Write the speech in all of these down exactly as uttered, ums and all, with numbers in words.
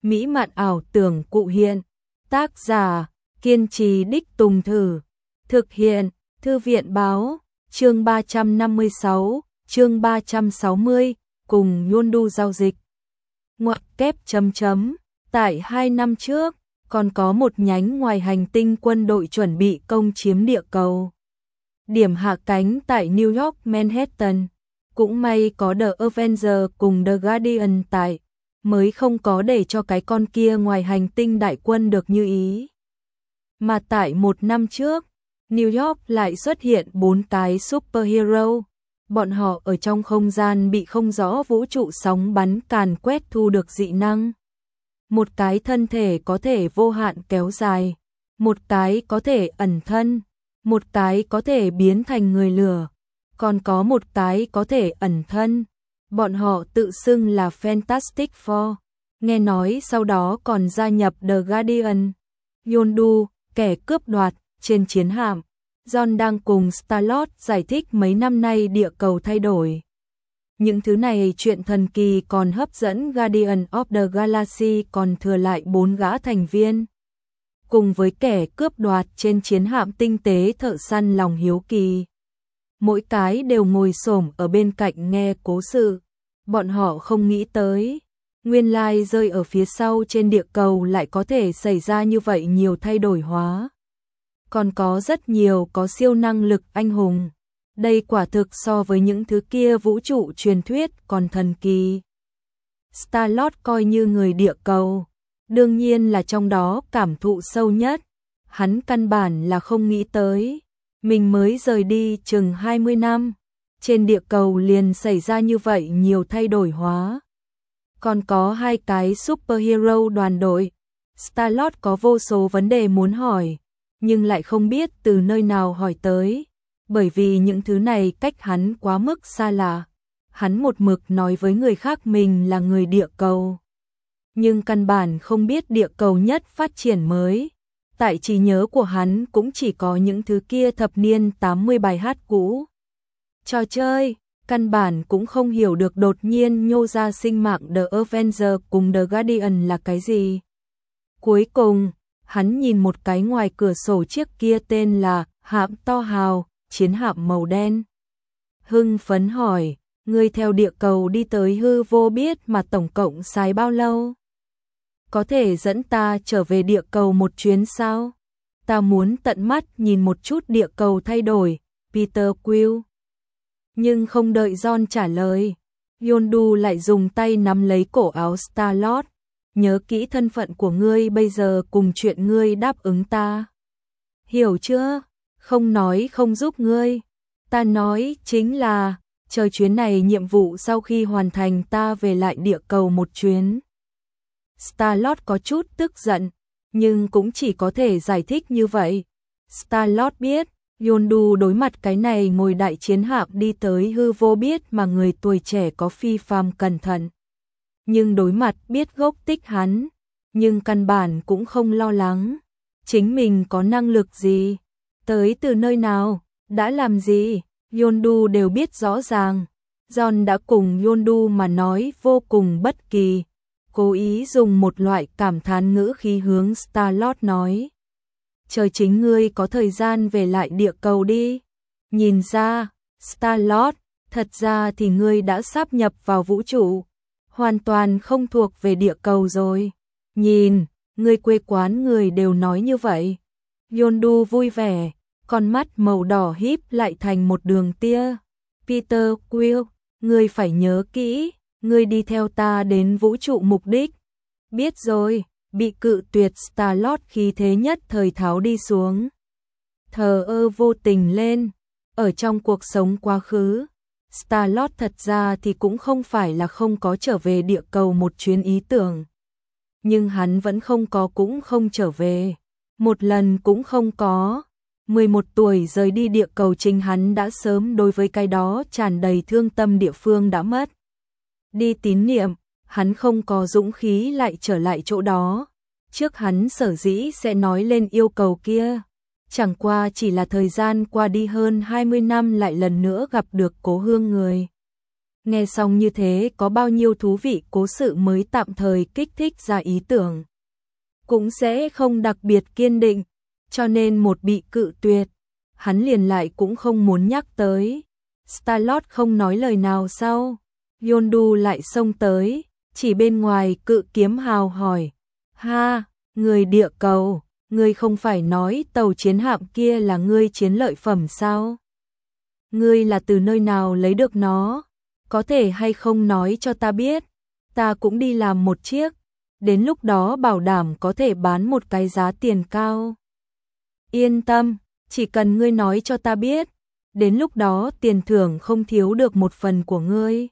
mỹ mạn ảo tưởng cụ hiện. Tác giả, kiên trì đích tùng thử. Thực hiện, Thư viện báo, chương ba trăm năm mươi sáu, chương ba trăm sáu mươi, cùng Yondu giao dịch. Ngoặc kép chấm chấm, tại hai năm trước, còn có một nhánh ngoài hành tinh quân đội chuẩn bị công chiếm địa cầu. Điểm hạ cánh tại New York, Manhattan. Cũng may có The Avenger cùng The Guardian tại, mới không có để cho cái con kia ngoài hành tinh đại quân được như ý. Mà tại một năm trước, New York lại xuất hiện bốn cái superhero. Bọn họ ở trong không gian bị không rõ vũ trụ sóng bắn càn quét thu được dị năng. Một cái thân thể có thể vô hạn kéo dài, một cái có thể ẩn thân, một cái có thể biến thành người lửa, còn có một cái có thể ẩn thân. Bọn họ tự xưng là Fantastic Four, nghe nói sau đó còn gia nhập The Guardian. Yondu, kẻ cướp đoạt, trên chiến hạm. John đang cùng Star-Lord giải thích mấy năm nay địa cầu thay đổi. Những thứ này chuyện thần kỳ còn hấp dẫn Guardian of the Galaxy còn thừa lại bốn gã thành viên. Cùng với kẻ cướp đoạt trên chiến hạm tinh tế thợ săn lòng hiếu kỳ. Mỗi cái đều ngồi xổm ở bên cạnh nghe cố sự. Bọn họ không nghĩ tới. Nguyên lai rơi ở phía sau trên địa cầu lại có thể xảy ra như vậy nhiều thay đổi hóa. Còn có rất nhiều có siêu năng lực anh hùng. Đây quả thực so với những thứ kia vũ trụ truyền thuyết còn thần kỳ. Star-Lord coi như người địa cầu. Đương nhiên là trong đó cảm thụ sâu nhất. Hắn căn bản là không nghĩ tới. Mình mới rời đi chừng hai mươi năm. Trên địa cầu liền xảy ra như vậy nhiều thay đổi hóa. Còn có hai cái superhero đoàn đội. Star-Lord có vô số vấn đề muốn hỏi, nhưng lại không biết từ nơi nào hỏi tới. Bởi vì những thứ này cách hắn quá mức xa lạ. Hắn một mực nói với người khác mình là người địa cầu. Nhưng căn bản không biết địa cầu nhất phát triển mới. Tại trí nhớ của hắn cũng chỉ có những thứ kia thập niên tám mươi bài hát cũ. Trò chơi, căn bản cũng không hiểu được đột nhiên nhô ra sinh mạng The Avenger cùng The Guardian là cái gì. Cuối cùng, hắn nhìn một cái ngoài cửa sổ chiếc kia tên là hạm to hào, chiến hạm màu đen. Hưng phấn hỏi, ngươi theo địa cầu đi tới hư vô biết mà tổng cộng xài bao lâu? Có thể dẫn ta trở về địa cầu một chuyến sao? Ta muốn tận mắt nhìn một chút địa cầu thay đổi, Peter Quill. Nhưng không đợi John trả lời, Yondu lại dùng tay nắm lấy cổ áo Star-Lord. Nhớ kỹ thân phận của ngươi bây giờ cùng chuyện ngươi đáp ứng ta. Hiểu chưa? Không nói không giúp ngươi. Ta nói chính là, chờ chuyến này nhiệm vụ sau khi hoàn thành ta về lại địa cầu một chuyến. Star-Lord có chút tức giận, nhưng cũng chỉ có thể giải thích như vậy. Star-Lord biết, Yondu đối mặt cái này ngồi đại chiến hạm đi tới hư vô biết mà người tuổi trẻ có phi phàm cẩn thận. Nhưng đối mặt biết gốc tích hắn, nhưng căn bản cũng không lo lắng. Chính mình có năng lực gì, tới từ nơi nào, đã làm gì, Yondu đều biết rõ ràng. John đã cùng Yondu mà nói vô cùng bất kỳ, cố ý dùng một loại cảm thán ngữ khí hướng Star-Lord nói. Chờ chính ngươi có thời gian về lại địa cầu đi. Nhìn ra, Star-Lord, thật ra thì ngươi đã sáp nhập vào vũ trụ. Hoàn toàn không thuộc về địa cầu rồi. Nhìn, người quê quán người đều nói như vậy. Yondu vui vẻ, con mắt màu đỏ híp lại thành một đường tia. Peter Quill, ngươi phải nhớ kỹ, ngươi đi theo ta đến vũ trụ mục đích. Biết rồi, bị cự tuyệt Star-Lord khí thế nhất thời tháo đi xuống. Thờ ơ vô tình lên, ở trong cuộc sống quá khứ. Star-Lord thật ra thì cũng không phải là không có trở về địa cầu một chuyến ý tưởng. Nhưng hắn vẫn không có cũng không trở về. Một lần cũng không có. mười một tuổi rời đi địa cầu chính hắn đã sớm đối với cái đó tràn đầy thương tâm địa phương đã mất. Đi tín niệm, hắn không có dũng khí lại trở lại chỗ đó. Trước hắn sở dĩ sẽ nói lên yêu cầu kia. Chẳng qua chỉ là thời gian qua đi hơn hai mươi năm lại lần nữa gặp được cố hương người. Nghe xong như thế có bao nhiêu thú vị cố sự mới tạm thời kích thích ra ý tưởng. Cũng sẽ không đặc biệt kiên định, cho nên một bị cự tuyệt, hắn liền lại cũng không muốn nhắc tới. Starlord không nói lời nào sau, Yondu lại xông tới, chỉ bên ngoài cự kiếm hào hỏi, ha, người địa cầu, ngươi không phải nói tàu chiến hạm kia là ngươi chiến lợi phẩm sao? Ngươi là từ nơi nào lấy được nó? Có thể hay không nói cho ta biết, ta cũng đi làm một chiếc, đến lúc đó bảo đảm có thể bán một cái giá tiền cao. Yên tâm, chỉ cần ngươi nói cho ta biết, đến lúc đó tiền thưởng không thiếu được một phần của ngươi.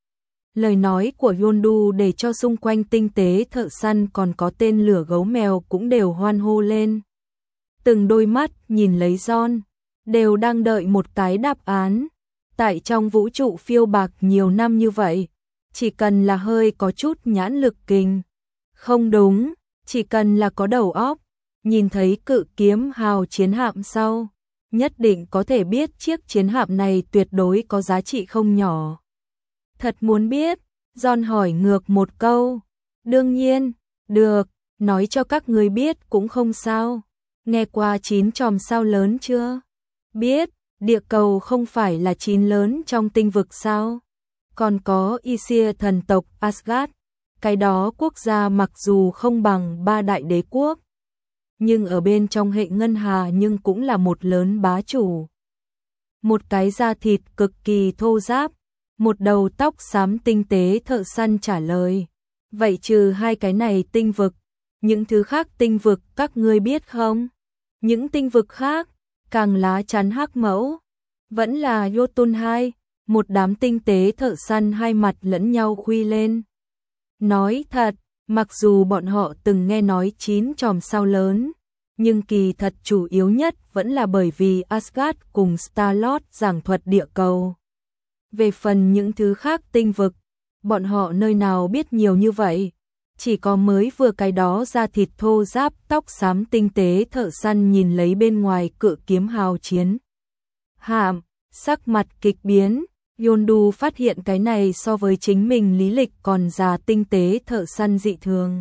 Lời nói của Yondu để cho xung quanh tinh tế thợ săn còn có tên lửa gấu mèo cũng đều hoan hô lên. Từng đôi mắt nhìn lấy John, đều đang đợi một cái đáp án. Tại trong vũ trụ phiêu bạc nhiều năm như vậy, chỉ cần là hơi có chút nhãn lực kình. Không đúng, chỉ cần là có đầu óc, nhìn thấy cự kiếm hào chiến hạm sau, nhất định có thể biết chiếc chiến hạm này tuyệt đối có giá trị không nhỏ. Thật muốn biết, John hỏi ngược một câu. Đương nhiên, được, nói cho các người biết cũng không sao. Nghe qua chín chòm sao lớn chưa? Biết, địa cầu không phải là chín lớn trong tinh vực sao? Còn có Ysir thần tộc Asgard, cái đó quốc gia mặc dù không bằng ba đại đế quốc, nhưng ở bên trong hệ ngân hà nhưng cũng là một lớn bá chủ. Một cái da thịt cực kỳ thô ráp, một đầu tóc xám tinh tế thợ săn trả lời. Vậy trừ hai cái này tinh vực, những thứ khác tinh vực các ngươi biết không? Những tinh vực khác, càng lá chắn hắc mẫu, vẫn là Jotun hai, một đám tinh tế thợ săn hai mặt lẫn nhau khuy lên. Nói thật, mặc dù bọn họ từng nghe nói chín chòm sao lớn, nhưng kỳ thật chủ yếu nhất vẫn là bởi vì Asgard cùng Starlord giảng thuật địa cầu. Về phần những thứ khác tinh vực, bọn họ nơi nào biết nhiều như vậy, chỉ có mới vừa cái đó da thịt thô ráp tóc xám tinh tế thợ săn nhìn lấy bên ngoài cự kiếm hào chiến hạm, sắc mặt kịch biến. Yondu phát hiện cái này so với chính mình lý lịch còn già tinh tế thợ săn dị thường.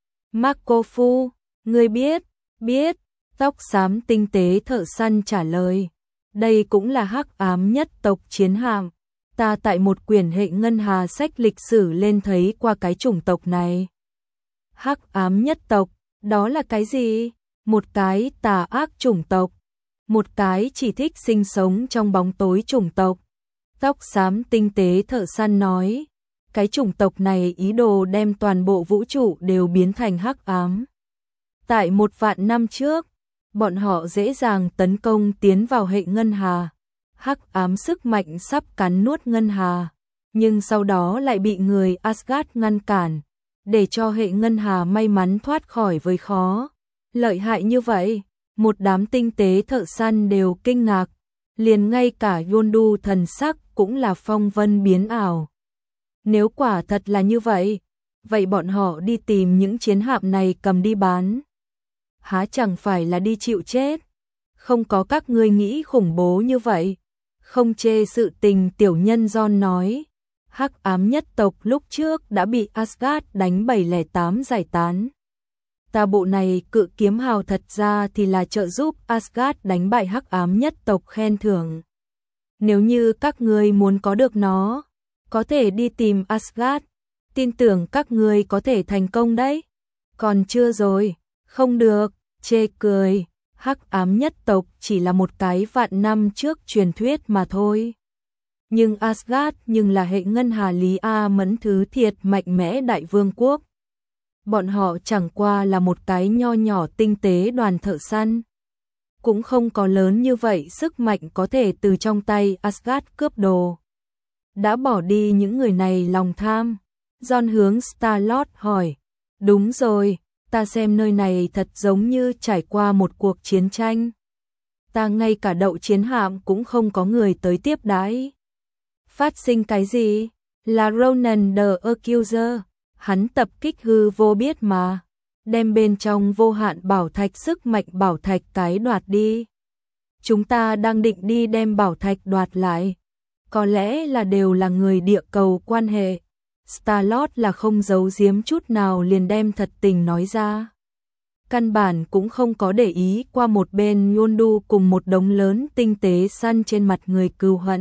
Marco Fu, ngươi biết, biết, tóc xám tinh tế thợ săn trả lời. Đây cũng là hắc ám nhất tộc chiến hạm. Ta tại một quyển hệ ngân hà sách lịch sử lên thấy qua cái chủng tộc này. Hắc ám nhất tộc, đó là cái gì? Một cái tà ác chủng tộc, một cái chỉ thích sinh sống trong bóng tối chủng tộc. Tóc xám tinh tế thợ săn nói, cái chủng tộc này ý đồ đem toàn bộ vũ trụ đều biến thành hắc ám. Tại một vạn năm trước, bọn họ dễ dàng tấn công tiến vào hệ ngân hà. Hắc ám sức mạnh sắp cắn nuốt ngân hà, nhưng sau đó lại bị người Asgard ngăn cản, để cho hệ ngân hà may mắn thoát khỏi với khó. Lợi hại như vậy, một đám tinh tế thợ săn đều kinh ngạc, liền ngay cả Yondu thần sắc cũng là phong vân biến ảo. Nếu quả thật là như vậy, vậy bọn họ đi tìm những chiến hạm này cầm đi bán. Há chẳng phải là đi chịu chết? Không có các ngươi nghĩ khủng bố như vậy. Không chê sự tình tiểu nhân John nói. Hắc ám nhất tộc lúc trước đã bị Asgard đánh bảy không tám giải tán. Ta bộ này cự kiếm hào thật ra thì là trợ giúp Asgard đánh bại hắc ám nhất tộc khen thưởng. Nếu như các ngươi muốn có được nó, có thể đi tìm Asgard, tin tưởng các ngươi có thể thành công đấy. Còn chưa rồi, không được, chê cười, hắc ám nhất tộc chỉ là một cái vạn năm trước truyền thuyết mà thôi. Nhưng Asgard nhưng là hệ ngân hà Lý A Mẫn thứ thiệt mạnh mẽ đại vương quốc. Bọn họ chẳng qua là một cái nho nhỏ tinh tế đoàn thợ săn. Cũng không có lớn như vậy sức mạnh có thể từ trong tay Asgard cướp đồ. Đã bỏ đi những người này lòng tham. John hướng Starlord hỏi. Đúng rồi, ta xem nơi này thật giống như trải qua một cuộc chiến tranh. Ta ngay cả đậu chiến hạm cũng không có người tới tiếp đãi. Phát sinh cái gì? Là Ronan the Accuser. Hắn tập kích hư vô biết mà. Đem bên trong vô hạn bảo thạch sức mạnh bảo thạch cái đoạt đi. Chúng ta đang định đi đem bảo thạch đoạt lại. có lẽ là đều là người địa cầu quan hệ. Star-Lord là không giấu giếm chút nào liền đem thật tình nói ra. Căn bản cũng không có để ý qua một bên Yondu cùng một đống lớn tinh tế săn trên mặt người cừu hận.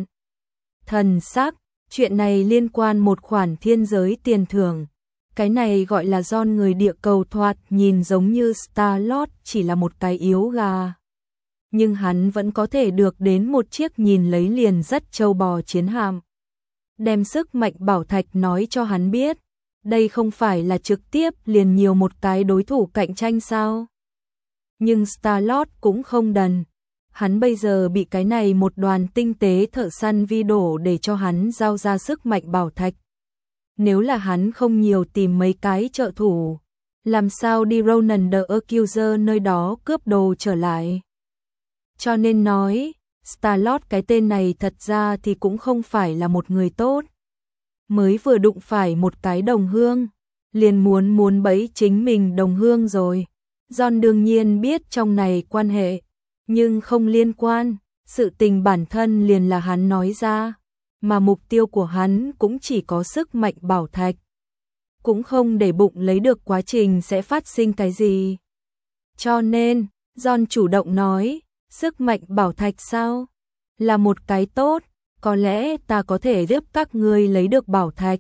Thần sắc, chuyện này liên quan một khoản thiên giới tiền thưởng. Cái này gọi là John người địa cầu thoạt nhìn giống như Star-Lord chỉ là một cái yếu gà. Nhưng hắn vẫn có thể được đến một chiếc nhìn lấy liền rất trâu bò chiến hạm. Đem sức mạnh bảo thạch nói cho hắn biết, đây không phải là trực tiếp liền nhiều một cái đối thủ cạnh tranh sao. Nhưng Star-Lord cũng không đần. Hắn bây giờ bị cái này một đoàn tinh tế thợ săn vi đổ để cho hắn giao ra sức mạnh bảo thạch. Nếu là hắn không nhiều tìm mấy cái trợ thủ, làm sao đi Ronan the Accuser nơi đó cướp đồ trở lại. Cho nên nói, Star-Lord cái tên này thật ra thì cũng không phải là một người tốt. Mới vừa đụng phải một cái đồng hương, liền muốn muốn bẫy chính mình đồng hương rồi. John đương nhiên biết trong này quan hệ, nhưng không liên quan, sự tình bản thân liền là hắn nói ra, mà mục tiêu của hắn cũng chỉ có sức mạnh bảo thạch. Cũng không để bụng lấy được quá trình sẽ phát sinh cái gì. Cho nên, John chủ động nói, sức mạnh bảo thạch sao? Là một cái tốt, có lẽ ta có thể giúp các ngươi lấy được bảo thạch.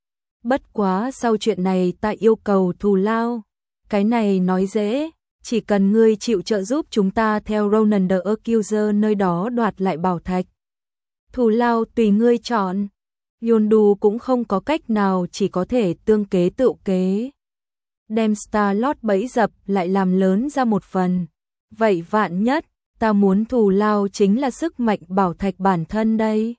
Bất quá sau chuyện này ta yêu cầu thù lao. Cái này nói dễ, chỉ cần ngươi chịu trợ giúp chúng ta theo Ronan the Accuser nơi đó đoạt lại bảo thạch. Thù lao tùy ngươi chọn. Yondu cũng không có cách nào, chỉ có thể tương kế tự kế. Đem Star-Lord bẫy dập lại làm lớn ra một phần. Vậy vạn nhất, ta muốn thù lao chính là sức mạnh bảo thạch bản thân đây.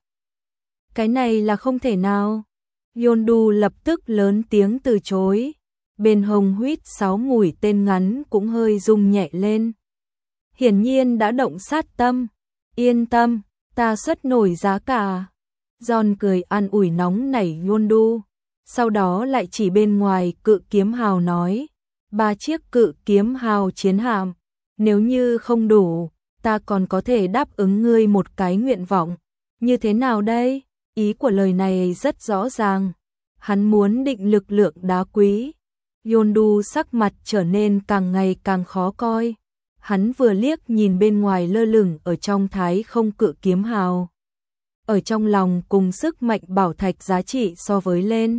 Cái này là không thể nào. Yondu lập tức lớn tiếng từ chối. Bên hông huýt sáu mũi tên ngắn cũng hơi rung nhẹ lên. Hiển nhiên đã động sát tâm. Yên tâm, ta xuất nổi giá cả. John cười an ủi nóng nảy Yondu. Sau đó lại chỉ bên ngoài cự kiếm hào nói. Ba chiếc cự kiếm hào chiến hạm. Nếu như không đủ, ta còn có thể đáp ứng ngươi một cái nguyện vọng. Như thế nào đây? Ý của lời này rất rõ ràng. Hắn muốn định lực lượng đá quý. Yondu sắc mặt trở nên càng ngày càng khó coi. Hắn vừa liếc nhìn bên ngoài lơ lửng ở trong thái không cự kiếm hào. Ở trong lòng cùng sức mạnh bảo thạch giá trị so với lên.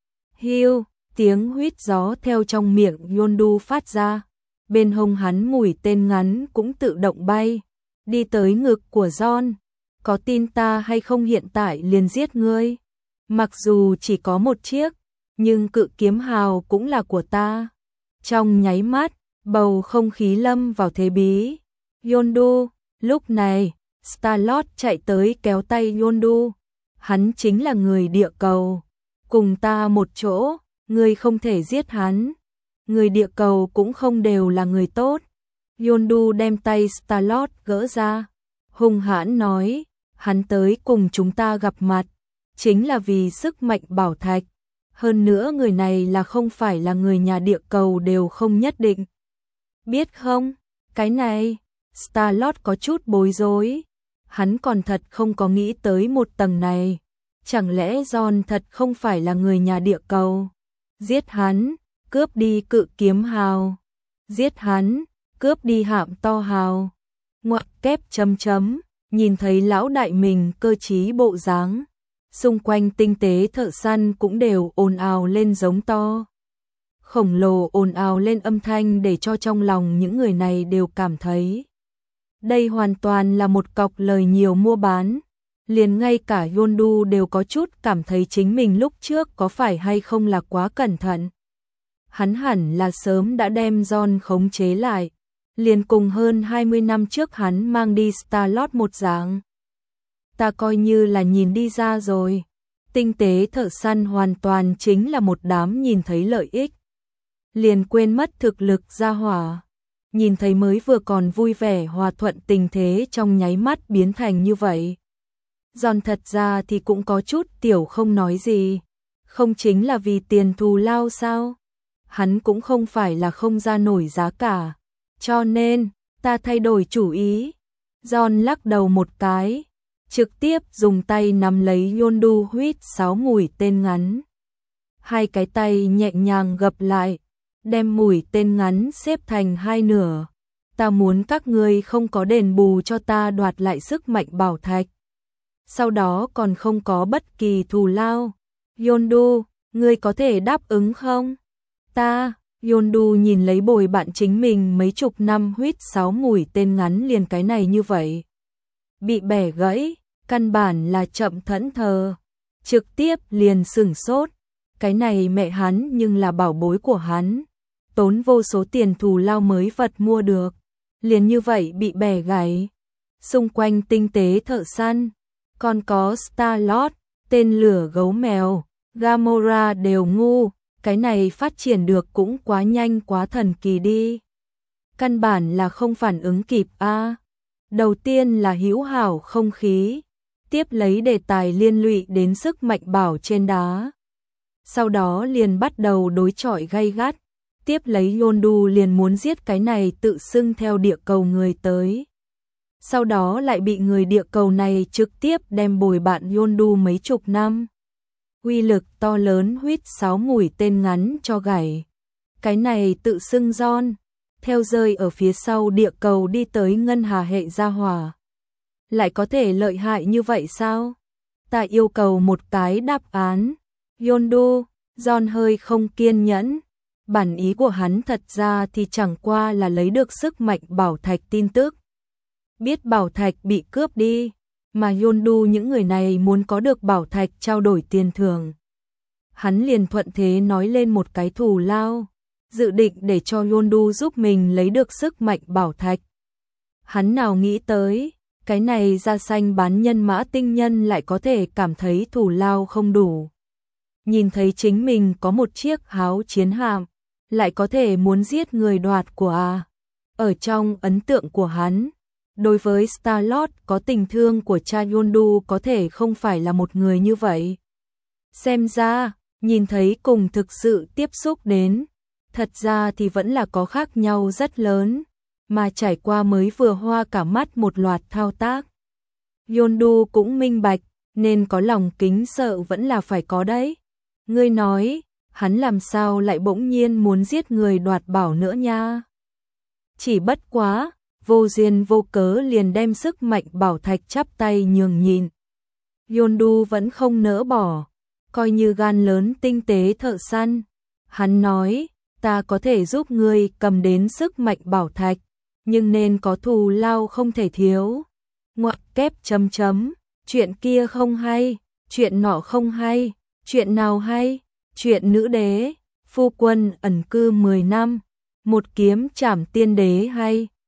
Hiu, tiếng huýt gió theo trong miệng Yondu phát ra. Bên hông hắn mũi tên ngắn cũng tự động bay. Đi tới ngực của John. Có tin ta hay không hiện tại liền giết ngươi? Mặc dù chỉ có một chiếc, nhưng cự kiếm hào cũng là của ta. Trong nháy mắt, bầu không khí lâm vào thế bí. Yondu, lúc này, Star-Lord chạy tới kéo tay Yondu. Hắn chính là người địa cầu. Cùng ta một chỗ, ngươi không thể giết hắn. Người địa cầu cũng không đều là người tốt. Yondu đem tay Star-Lord gỡ ra. Hung hãn nói, hắn tới cùng chúng ta gặp mặt. Chính là vì sức mạnh bảo thạch. Hơn nữa người này là không phải là người nhà địa cầu đều không nhất định. Biết không, cái này, Star-Lord có chút bối rối. Hắn còn thật không có nghĩ tới một tầng này. Chẳng lẽ John thật không phải là người nhà địa cầu? Giết hắn, cướp đi cự kiếm hào. Giết hắn, cướp đi hạm to hào. Ngoặc kép chấm chấm, nhìn thấy lão đại mình cơ trí bộ dáng. Xung quanh tinh tế thợ săn cũng đều ồn ào lên giống to. Khổng lồ ồn ào lên âm thanh để cho trong lòng những người này đều cảm thấy. Đây hoàn toàn là một cọc lời nhiều mua bán. Liền ngay cả Yondu đều có chút cảm thấy chính mình lúc trước có phải hay không là quá cẩn thận. Hắn hẳn là sớm đã đem John khống chế lại. Liền cùng hơn hai mươi năm trước hắn mang đi Star-Lord một dạng. Ta coi như là nhìn đi ra rồi. Tinh tế thợ săn hoàn toàn chính là một đám nhìn thấy lợi ích. Liền quên mất thực lực ra hỏa. Nhìn thấy mới vừa còn vui vẻ hòa thuận tình thế trong nháy mắt biến thành như vậy. John thật ra thì cũng có chút tiểu không nói gì. Không chính là vì tiền thù lao sao? Hắn cũng không phải là không ra nổi giá cả. Cho nên, ta thay đổi chủ ý. John lắc đầu một cái. trực tiếp dùng tay nắm lấy Yondu huýt sáo mũi tên ngắn. Hai cái tay nhẹ nhàng gập lại, đem mũi tên ngắn xếp thành hai nửa. Ta muốn các ngươi không có đền bù cho ta đoạt lại sức mạnh bảo thạch. Sau đó còn không có bất kỳ thù lao. Yondu, ngươi có thể đáp ứng không? Ta, Yondu nhìn lấy bồi bạn chính mình mấy chục năm huýt sáo mũi tên ngắn liền cái này như vậy. Bị bẻ gãy, căn bản là chậm thẫn thờ. Trực tiếp liền sửng sốt. Cái này mẹ hắn nhưng là bảo bối của hắn. Tốn vô số tiền thù lao mới vật mua được. Liền như vậy bị bẻ gãy. Xung quanh tinh tế thợ săn. Còn có Star-Lord, tên lửa gấu mèo, Gamora đều ngu. Cái này phát triển được cũng quá nhanh quá thần kỳ đi. Căn bản là không phản ứng kịp a. À. Đầu tiên là hữu hảo không khí. Tiếp lấy đề tài liên lụy đến sức mạnh bảo trên đá. Sau đó liền bắt đầu đối chọi gay gắt. Tiếp lấy Yondu liền muốn giết cái này tự xưng theo địa cầu người tới. Sau đó lại bị người địa cầu này trực tiếp đem bồi bạn Yondu mấy chục năm. Uy lực to lớn huýt sáo mũi tên ngắn cho gãy. Cái này tự xưng John, theo rơi ở phía sau địa cầu đi tới ngân hà hệ gia hỏa. Lại có thể lợi hại như vậy sao? Ta yêu cầu một cái đáp án. Yondu, John hơi không kiên nhẫn. Bản ý của hắn thật ra thì chẳng qua là lấy được sức mạnh bảo thạch tin tức. Biết bảo thạch bị cướp đi, mà Yondu những người này muốn có được bảo thạch trao đổi tiền thưởng. Hắn liền thuận thế nói lên một cái thù lao, dự định để cho Yondu giúp mình lấy được sức mạnh bảo thạch. Hắn nào nghĩ tới, cái này da xanh bán nhân mã tinh nhân lại có thể cảm thấy thù lao không đủ. Nhìn thấy chính mình có một chiếc háo chiến hạm, lại có thể muốn giết người đoạt của à. Ở trong ấn tượng của hắn, đối với Star-Lord có tình thương của cha Yondu có thể không phải là một người như vậy. Xem ra, nhìn thấy cùng thực sự tiếp xúc đến, thật ra thì vẫn là có khác nhau rất lớn, mà trải qua mới vừa hoa cả mắt một loạt thao tác. Yondu cũng minh bạch, nên có lòng kính sợ vẫn là phải có đấy. Ngươi nói, hắn làm sao lại bỗng nhiên muốn giết người đoạt bảo nữa nha. Chỉ bất quá, vô duyên vô cớ liền đem sức mạnh bảo thạch chắp tay nhường nhìn. Yondu vẫn không nỡ bỏ, coi như gan lớn tinh tế thợ săn. Hắn nói, ta có thể giúp ngươi cầm đến sức mạnh bảo thạch, nhưng nên có thù lao không thể thiếu. Ngoặc kép chấm chấm, chuyện kia không hay, chuyện nọ không hay, chuyện nào hay, chuyện nữ đế, phu quân ẩn cư mười năm, một kiếm trảm tiên đế hay.